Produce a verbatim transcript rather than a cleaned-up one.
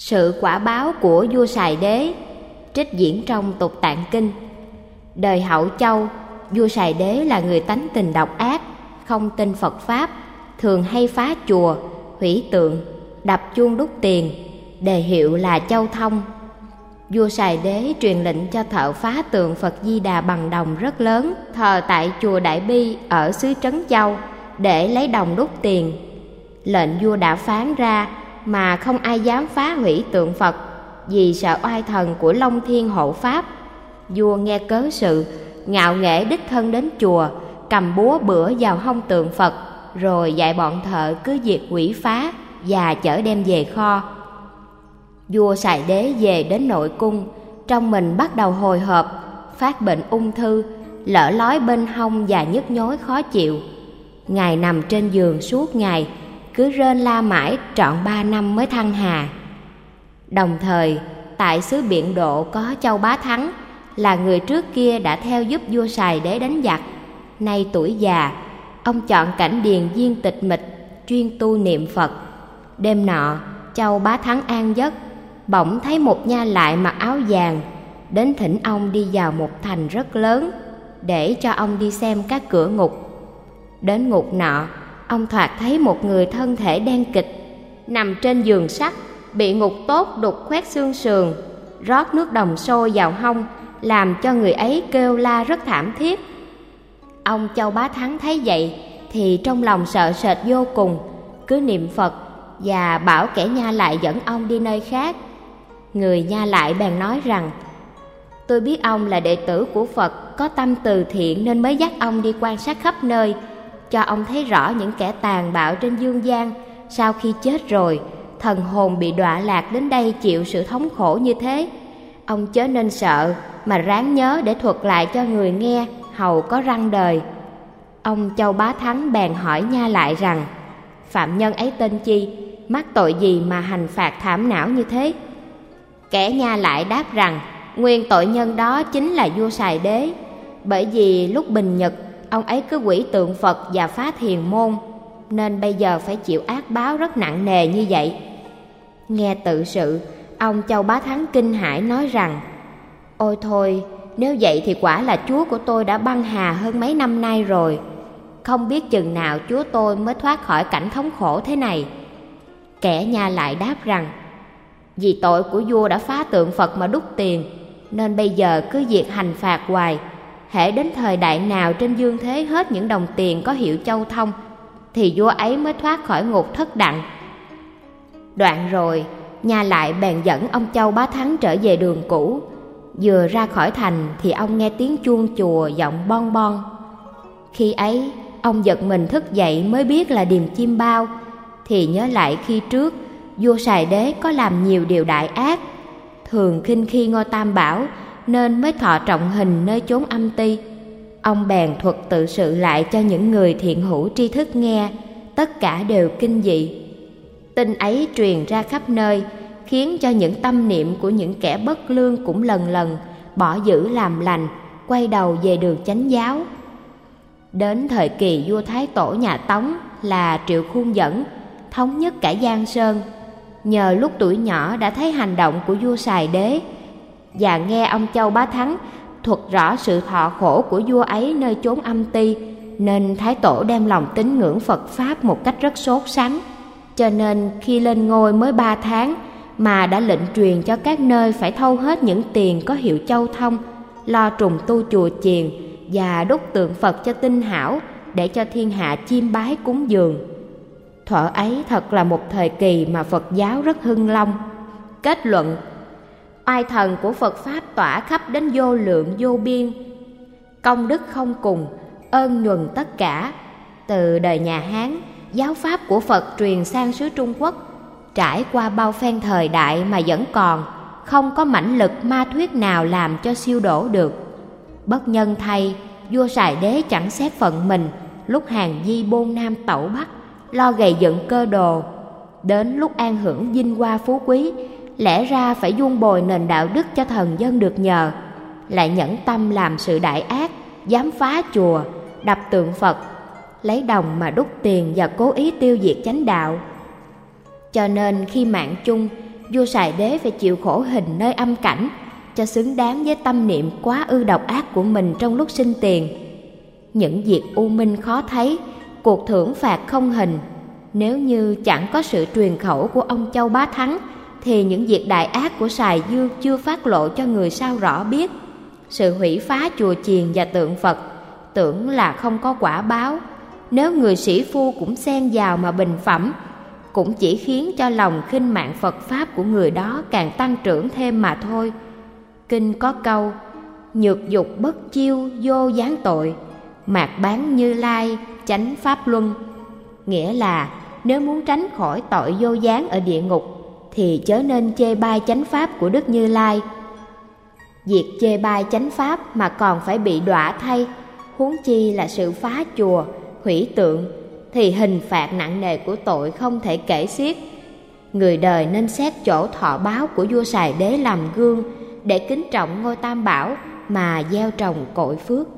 Sự quả báo của vua Sài Đế, trích diễn trong Tục Tạng Kinh. Đời Hậu Châu, vua Sài Đế là người tánh tình độc ác, không tin Phật Pháp, thường hay phá chùa, hủy tượng, đập chuông đúc tiền, đề hiệu là Châu Thông. Vua Sài Đế truyền lệnh cho thợ phá tượng Phật Di Đà bằng đồng rất lớn, thờ tại chùa Đại Bi ở xứ Trấn Châu để lấy đồng đúc tiền. Lệnh vua đã phán ra mà không ai dám phá hủy tượng Phật vì sợ oai thần của Long Thiên hộ pháp. Vua nghe cớ sự, ngạo nghễ đích thân đến chùa, cầm búa bữa vào hông tượng Phật, rồi dạy bọn thợ cứ việc hủy phá và chở đem về kho. Vua Sài Đế về đến nội cung, trong mình bắt đầu hồi hộp, phát bệnh ung thư, lở lói bên hông và nhức nhối khó chịu. Ngài nằm trên giường suốt ngày, cứ rên la mãi trọn ba năm mới thăng hà. Đồng thời, tại xứ Biện Độ có Châu Bá Thắng, là người trước kia đã theo giúp vua Sài Đế đánh giặc. Nay tuổi già, ông chọn cảnh điền viên tịch mịch, chuyên tu niệm Phật. Đêm nọ, Châu Bá Thắng an giấc, bỗng thấy một nha lại mặc áo vàng đến thỉnh ông đi vào một thành rất lớn để cho ông đi xem các cửa ngục. Đến ngục nọ, ông thoạt thấy một người thân thể đen kịch nằm trên giường sắt, bị ngục tốt đục khoét xương sườn, rót nước đồng sôi vào hông, làm cho người ấy kêu la rất thảm thiết. Ông Châu Bá Thắng thấy vậy thì trong lòng sợ sệt vô cùng, cứ niệm Phật và bảo kẻ nha lại dẫn ông đi nơi khác. Người nha lại bèn nói rằng: tôi biết ông là đệ tử của Phật, có tâm từ thiện nên mới dắt ông đi quan sát khắp nơi, cho ông thấy rõ những kẻ tàn bạo trên dương gian sau khi chết rồi, thần hồn bị đọa lạc đến đây chịu sự thống khổ như thế. Ông chớ nên sợ, mà ráng nhớ để thuật lại cho người nghe, hầu có răng đời. Ông Châu Bá Thắng bèn hỏi nha lại rằng: phạm nhân ấy tên chi, mắc tội gì mà hành phạt thảm não như thế? Kẻ nha lại đáp rằng: nguyên tội nhân đó chính là vua Sài Đế, bởi vì lúc bình nhật ông ấy cứ hủy tượng Phật và phá thiền môn, nên bây giờ phải chịu ác báo rất nặng nề như vậy. Nghe tự sự, ông Châu Bá Thắng kinh hãi nói rằng: ôi thôi, nếu vậy thì quả là chúa của tôi đã băng hà hơn mấy năm nay rồi, không biết chừng nào chúa tôi mới thoát khỏi cảnh thống khổ thế này. Kẻ nha lại đáp rằng: vì tội của vua đã phá tượng Phật mà đúc tiền, nên bây giờ cứ việc hành phạt hoài. Hễ đến thời đại nào trên dương thế hết những đồng tiền có hiệu Châu Thông, thì vua ấy mới thoát khỏi ngục thất đặng. Đoạn rồi, nha lại bèn dẫn ông Châu Bá Thắng trở về đường cũ. Vừa ra khỏi thành thì ông nghe tiếng chuông chùa vọng bon bon. Khi ấy, ông giật mình thức dậy mới biết là điềm chim bao, thì nhớ lại khi trước vua Sài Đế có làm nhiều điều đại ác, thường khinh khi ngôi Tam Bảo, nên mới thọ trọng hình nơi chốn âm ti. Ông bèn thuật tự sự lại cho những người thiện hữu tri thức nghe, tất cả đều kinh dị. Tin ấy truyền ra khắp nơi, khiến cho những tâm niệm của những kẻ bất lương cũng lần lần bỏ dữ làm lành, quay đầu về đường chánh giáo. Đến thời kỳ vua Thái Tổ nhà Tống là Triệu Khuông Dẫn, thống nhất cả Giang Sơn. Nhờ lúc tuổi nhỏ đã thấy hành động của vua Sài Đế, và nghe ông Châu Bá Thắng thuật rõ sự thọ khổ của vua ấy nơi chốn âm ti, nên Thái Tổ đem lòng tín ngưỡng Phật Pháp một cách rất sốt sắng. Cho nên khi lên ngôi mới ba tháng mà đã lệnh truyền cho các nơi phải thâu hết những tiền có hiệu Châu Thông, lo trùng tu chùa chiền và đúc tượng Phật cho tinh hảo, để cho thiên hạ chiêm bái cúng dường. Thuở ấy thật là một thời kỳ mà Phật giáo rất hưng long. Kết luận: oai thần của Phật Pháp tỏa khắp đến vô lượng vô biên, công đức không cùng, ơn nhuần tất cả. Từ đời nhà Hán, giáo pháp của Phật truyền sang xứ Trung Quốc, trải qua bao phen thời đại mà vẫn còn, không có mãnh lực ma thuyết nào làm cho siêu đổ được. Bất nhân thay, vua Sài Đế chẳng xét phận mình, lúc hàng di bôn nam tẩu bắc, lo gầy dựng cơ đồ. Đến lúc an hưởng vinh hoa phú quý, lẽ ra phải vuông bồi nền đạo đức cho thần dân được nhờ, lại nhẫn tâm làm sự đại ác, dám phá chùa, đập tượng Phật, lấy đồng mà đúc tiền và cố ý tiêu diệt chánh đạo. Cho nên khi mạng chung, vua Sài Đế phải chịu khổ hình nơi âm cảnh cho xứng đáng với tâm niệm quá ư độc ác của mình trong lúc sinh tiền. Những việc u minh khó thấy, cuộc thưởng phạt không hình. Nếu như chẳng có sự truyền khẩu của ông Châu Bá Thắng, thì những việc đại ác của Sài Dương chưa phát lộ cho người sao rõ biết. Sự hủy phá chùa chiền và tượng Phật tưởng là không có quả báo, nếu người sĩ phu cũng xen vào mà bình phẩm, cũng chỉ khiến cho lòng khinh mạng Phật Pháp của người đó càng tăng trưởng thêm mà thôi. Kinh có câu: nhược dục bất chiêu vô gián tội, mạt bán Như Lai chánh pháp luân. Nghĩa là nếu muốn tránh khỏi tội vô gián ở địa ngục thì chớ nên chê bai chánh pháp của Đức Như Lai. Việc chê bai chánh pháp mà còn phải bị đọa thay, huống chi là sự phá chùa, hủy tượng, thì hình phạt nặng nề của tội không thể kể xiết. Người đời nên xét chỗ thọ báo của vua Sài Đế làm gương, để kính trọng ngôi Tam Bảo mà gieo trồng cội phước.